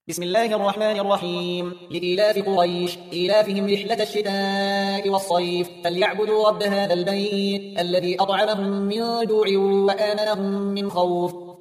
بسم الله الرحمن الرحيم. لإيلاف قريش إيلافهم رحلة الشتاء والصيف فليعبدوا رب هذا البيت الذي أطعمهم من جوع وآمنهم من خوف.